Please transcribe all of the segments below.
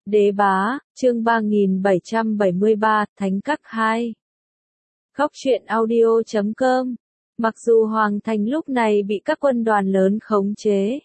Đế bá, chương 3773, Thánh Các 2. Góc truyện audio.com. Mặc dù Hoàng Thành lúc này bị các quân đoàn lớn khống chế,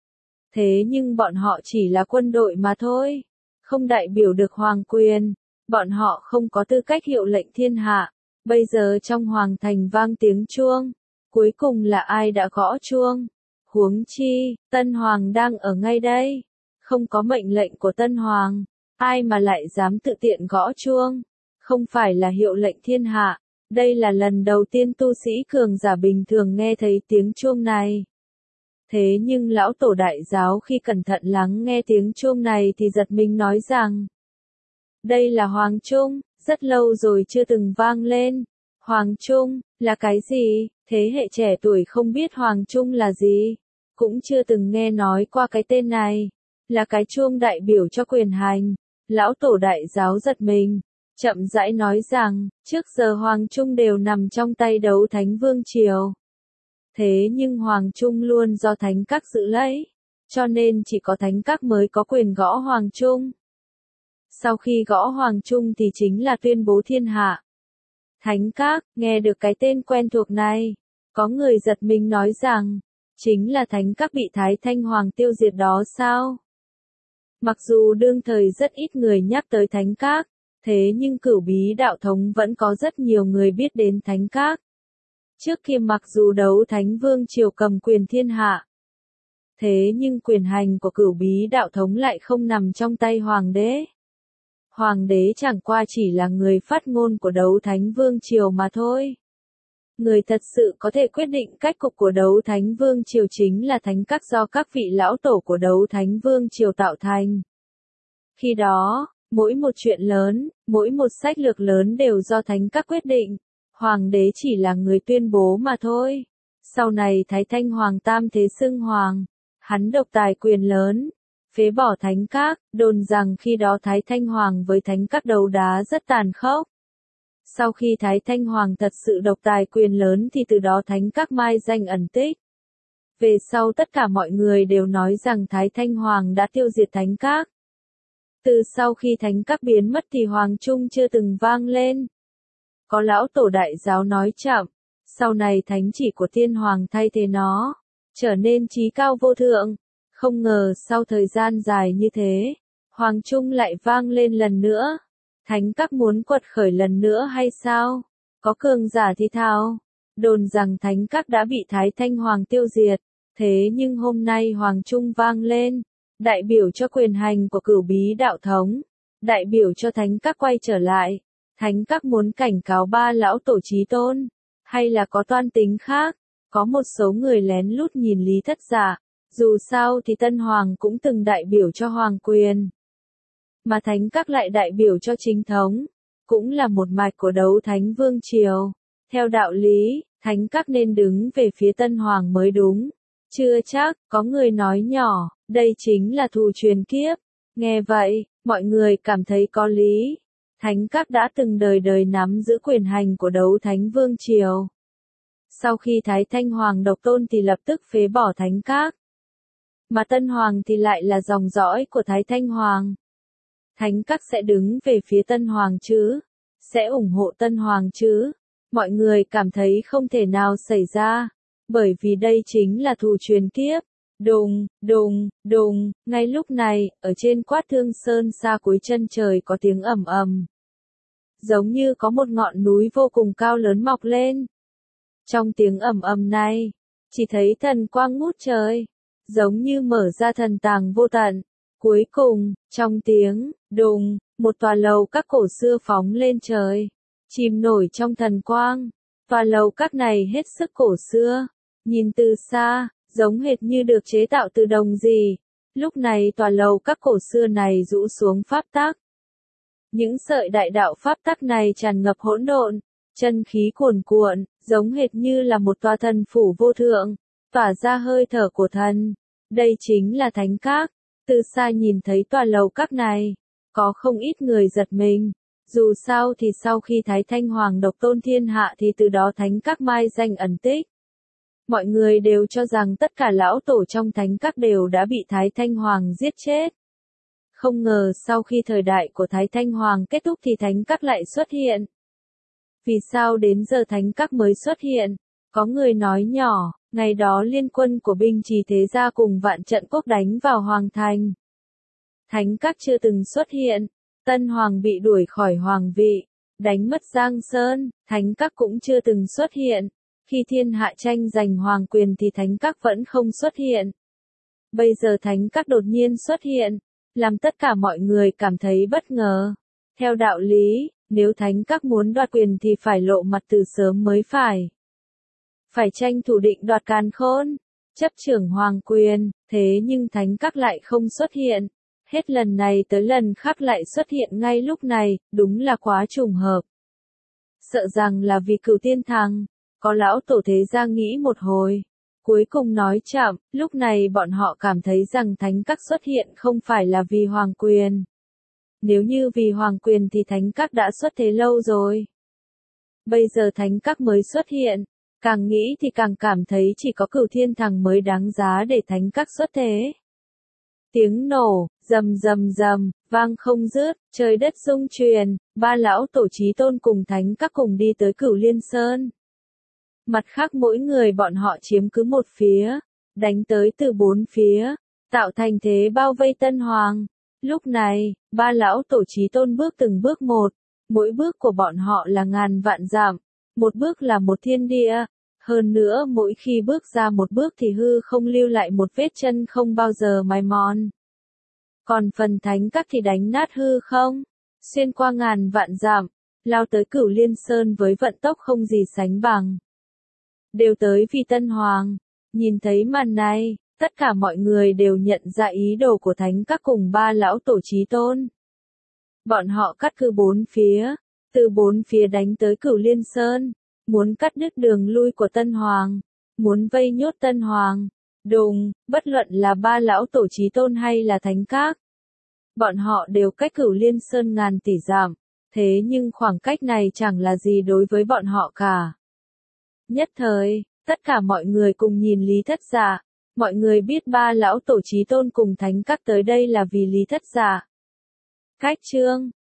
thế nhưng bọn họ chỉ là quân đội mà thôi, không đại biểu được hoàng quyền, bọn họ không có tư cách hiệu lệnh thiên hạ. Bây giờ trong Hoàng Thành vang tiếng chuông, cuối cùng là ai đã gõ chuông? Huống chi, Tân Hoàng đang ở ngay đây. Không có mệnh lệnh của Tân Hoàng, ai mà lại dám tự tiện gõ chuông? Không phải là hiệu lệnh thiên hạ. Đây là lần đầu tiên tu sĩ cường giả bình thường nghe thấy tiếng chuông này. Thế nhưng lão tổ đại giáo khi cẩn thận lắng nghe tiếng chuông này thì giật mình nói rằng, đây là Hoàng Trung, rất lâu rồi chưa từng vang lên. Hoàng Trung, là cái gì? Thế hệ trẻ tuổi không biết Hoàng Trung là gì, cũng chưa từng nghe nói qua cái tên này. Là cái chuông đại biểu cho quyền hành. Lão tổ đại giáo giật mình, chậm rãi nói rằng, trước giờ Hoàng Trung đều nằm trong tay Đấu Thánh Vương Triều. Thế nhưng Hoàng Trung luôn do Thánh Các giữ lấy, cho nên chỉ có Thánh Các mới có quyền gõ Hoàng Trung. Sau khi gõ Hoàng Trung thì chính là tuyên bố thiên hạ. Thánh Các, nghe được cái tên quen thuộc này, có người giật mình nói rằng, chính là Thánh Các bị Thái Thanh Hoàng tiêu diệt đó sao? Mặc dù đương thời rất ít người nhắc tới Thánh Các, thế nhưng Cửu Bí đạo thống vẫn có rất nhiều người biết đến Thánh Các. Trước kia mặc dù Đấu Thánh Vương Triều cầm quyền thiên hạ, thế nhưng quyền hành của Cửu Bí đạo thống lại không nằm trong tay Hoàng đế. Hoàng đế chẳng qua chỉ là người phát ngôn của Đấu Thánh Vương Triều mà thôi. Người thật sự có thể quyết định cách cục của Đấu Thánh Vương Triều chính là Thánh Các do các vị lão tổ của Đấu Thánh Vương Triều tạo thành. Khi đó, mỗi một chuyện lớn, mỗi một sách lược lớn đều do Thánh Các quyết định. Hoàng đế chỉ là người tuyên bố mà thôi. Sau này Thái Thanh Hoàng tam thế xưng hoàng, hắn độc tài quyền lớn, phế bỏ Thánh Các, đồn rằng khi đó Thái Thanh Hoàng với Thánh Các đấu đá rất tàn khốc. Sau khi Thái Thanh Hoàng thật sự độc tài quyền lớn thì từ đó Thánh Các mai danh ẩn tích. Về sau tất cả mọi người đều nói rằng Thái Thanh Hoàng đã tiêu diệt Thánh Các. Từ sau khi Thánh Các biến mất thì Hoàng Trung chưa từng vang lên. Có lão tổ đại giáo nói chậm, sau này thánh chỉ của Thiên Hoàng thay thế nó, trở nên trí cao vô thượng. Không ngờ sau thời gian dài như thế, Hoàng Trung lại vang lên lần nữa. Thánh Các muốn quật khởi lần nữa hay sao? Có cường giả thì thào, đồn rằng Thánh Các đã bị Thái Thanh Hoàng tiêu diệt, thế nhưng hôm nay Hoàng Trung vang lên, đại biểu cho quyền hành của Cửu Bí đạo thống, đại biểu cho Thánh Các quay trở lại. Thánh Các muốn cảnh cáo ba lão tổ chí tôn, hay là có toan tính khác? Có một số người lén lút nhìn Lý Thất Dạ, dù sao thì Tân Hoàng cũng từng đại biểu cho hoàng quyền, mà Thánh Các lại đại biểu cho chính thống, cũng là một mạch của Đấu Thánh Vương Triều. Theo đạo lý, Thánh Các nên đứng về phía Tân Hoàng mới đúng. Chưa chắc, có người nói nhỏ, đây chính là thù truyền kiếp. Nghe vậy, mọi người cảm thấy có lý. Thánh Các đã từng đời đời nắm giữ quyền hành của Đấu Thánh Vương Triều. Sau khi Thái Thanh Hoàng độc tôn thì lập tức phế bỏ Thánh Các. Mà Tân Hoàng thì lại là dòng dõi của Thái Thanh Hoàng. Thánh Các sẽ đứng về phía Tân Hoàng chứ? Sẽ ủng hộ Tân Hoàng chứ? Mọi người cảm thấy không thể nào xảy ra, bởi vì đây chính là thù truyền kiếp. Đùng, đùng, đùng, ngay lúc này, ở trên Quát Thương Sơn xa cuối chân trời có tiếng ầm ầm. Giống như có một ngọn núi vô cùng cao lớn mọc lên. Trong tiếng ầm ầm này, chỉ thấy thần quang ngút trời, giống như mở ra thần tàng vô tận. Cuối cùng, trong tiếng đùng, một tòa lầu các cổ xưa phóng lên trời, chìm nổi trong thần quang. Tòa lầu các này hết sức cổ xưa, nhìn từ xa, giống hệt như được chế tạo từ đồng gì. Lúc này tòa lầu các cổ xưa này rũ xuống pháp tắc. Những sợi đại đạo pháp tắc này tràn ngập hỗn độn, chân khí cuồn cuộn, giống hệt như là một tòa thần phủ vô thượng, tỏa ra hơi thở của thần. Đây chính là Thánh Các. Từ xa nhìn thấy tòa lầu các này, có không ít người giật mình. Dù sao thì sau khi Thái Thanh Hoàng độc tôn thiên hạ thì từ đó Thánh Các mai danh ẩn tích. Mọi người đều cho rằng tất cả lão tổ trong Thánh Các đều đã bị Thái Thanh Hoàng giết chết. Không ngờ sau khi thời đại của Thái Thanh Hoàng kết thúc thì thánh các lại xuất hiện. Vì sao đến giờ thánh các mới xuất hiện? Có người nói nhỏ, ngày đó liên quân của binh Trì Thế Gia cùng Vạn Trận Quốc đánh vào Hoàng Thành. Thánh các chưa từng xuất hiện, Tân Hoàng bị đuổi khỏi hoàng vị, đánh mất Giang Sơn, thánh các cũng chưa từng xuất hiện. Khi thiên hạ tranh giành hoàng quyền thì thánh các vẫn không xuất hiện. Bây giờ thánh các đột nhiên xuất hiện, làm tất cả mọi người cảm thấy bất ngờ. Theo đạo lý, nếu thánh các muốn đoạt quyền thì phải lộ mặt từ sớm mới phải. Phải tranh thủ định đoạt càn khôn, chấp trưởng hoàng quyền, thế nhưng thánh các lại không xuất hiện. Hết lần này tới lần khác lại xuất hiện ngay lúc này, đúng là quá trùng hợp. Sợ rằng là vì Cửu Tiên Thằng, có lão tổ thế gia nghĩ một hồi. Cuối cùng nói chậm, lúc này bọn họ cảm thấy rằng thánh các xuất hiện không phải là vì hoàng quyền. Nếu như vì hoàng quyền thì thánh các đã xuất thế lâu rồi. Bây giờ thánh các mới xuất hiện, càng nghĩ thì càng cảm thấy chỉ có Cửu Thiên Thằng mới đáng giá để thánh các xuất thế. Tiếng nổ, rầm rầm rầm, vang không dứt, trời đất rung chuyển, ba lão tổ chí tôn cùng thánh các cùng đi tới Cửu Liên Sơn. Mặt khác mỗi người bọn họ chiếm cứ một phía, đánh tới từ bốn phía, tạo thành thế bao vây Tân Hoàng. Lúc này, ba lão tổ chí tôn bước từng bước một, mỗi bước của bọn họ là ngàn vạn dặm, một bước là một thiên địa. Hơn nữa mỗi khi bước ra một bước thì hư không lưu lại một vết chân không bao giờ mài mòn. Còn phần thánh các thì đánh nát hư không, xuyên qua ngàn vạn dặm, lao tới Cửu Liên Sơn với vận tốc không gì sánh bằng. Đều tới vì Tân Hoàng. Nhìn thấy màn này, tất cả mọi người đều nhận ra ý đồ của thánh các cùng ba lão tổ chí tôn. Bọn họ cắt cứ bốn phía, từ bốn phía đánh tới Cửu Liên Sơn, muốn cắt đứt đường lui của Tân Hoàng, muốn vây nhốt Tân Hoàng. Đùng, bất luận là ba lão tổ chí tôn hay là thánh các, bọn họ đều cách Cửu Liên Sơn ngàn tỷ dặm, thế nhưng khoảng cách này chẳng là gì đối với bọn họ cả. Nhất thời, tất cả mọi người cùng nhìn Lý Thất Dạ, mọi người biết ba lão tổ chí tôn cùng thánh các tới đây là vì Lý Thất Dạ. Cách chương